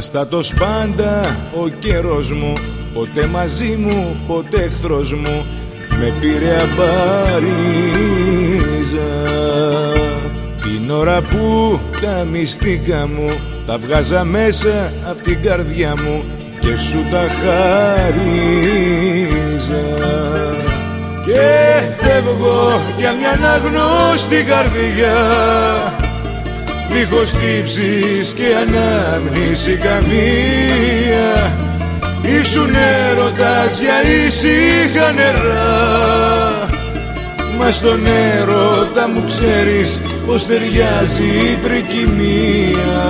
Αστάτος πάντα ο καιρός μου, ποτέ μαζί μου, ποτέ εχθρός μου, με πήρε αμπαρίζα. Την ώρα που τα μυστικά μου τα βγάζα μέσα απ' την καρδιά μου και σου τα χάριζα. Και φεύγω για μια αναγνώστη καρδιά, δίχως τύψεις και ανάμνηση καμία. Ήσουν έρωτας για ήσυχα νερά, μα στον έρωτα μου ξέρεις πως ταιριάζει η τρικυμία.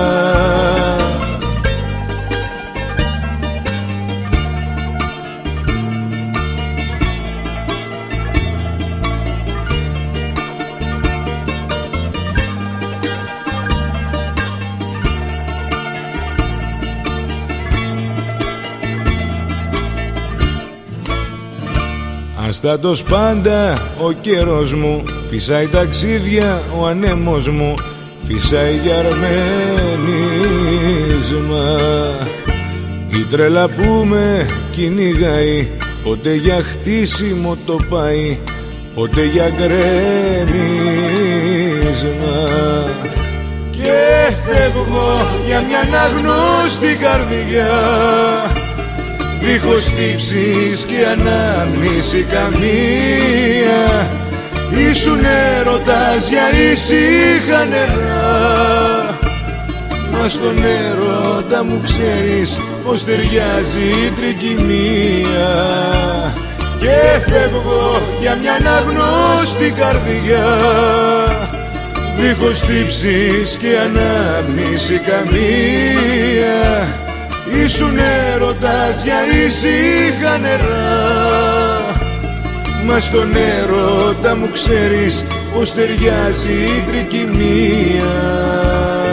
Αστάτος πάντα ο καιρός μου, φυσάει ταξίδια ο ανέμος μου, φυσάει για αρμενίσμα. Η τρέλα που με κυνηγάει, ποτέ για χτίσιμο το πάει, ποτέ για γκρέμισμα. Και φεύγω για μια αναγνώστη καρδιά, δίχως τύψεις και ανάμνηση καμία. Ήσουν έρωτας για ήσυχα νερά, μα στον έρωτα μου ξέρεις πως ταιριάζει η τρικυμία. Και φεύγω για μια αναγνώστη καρδιά, δίχως τύψεις και ανάμνηση καμία. Ήσουν έρωτας για ήσυχα νερά, μα στον έρωτα μου ξέρεις πως ταιριάζει η τρικυμία.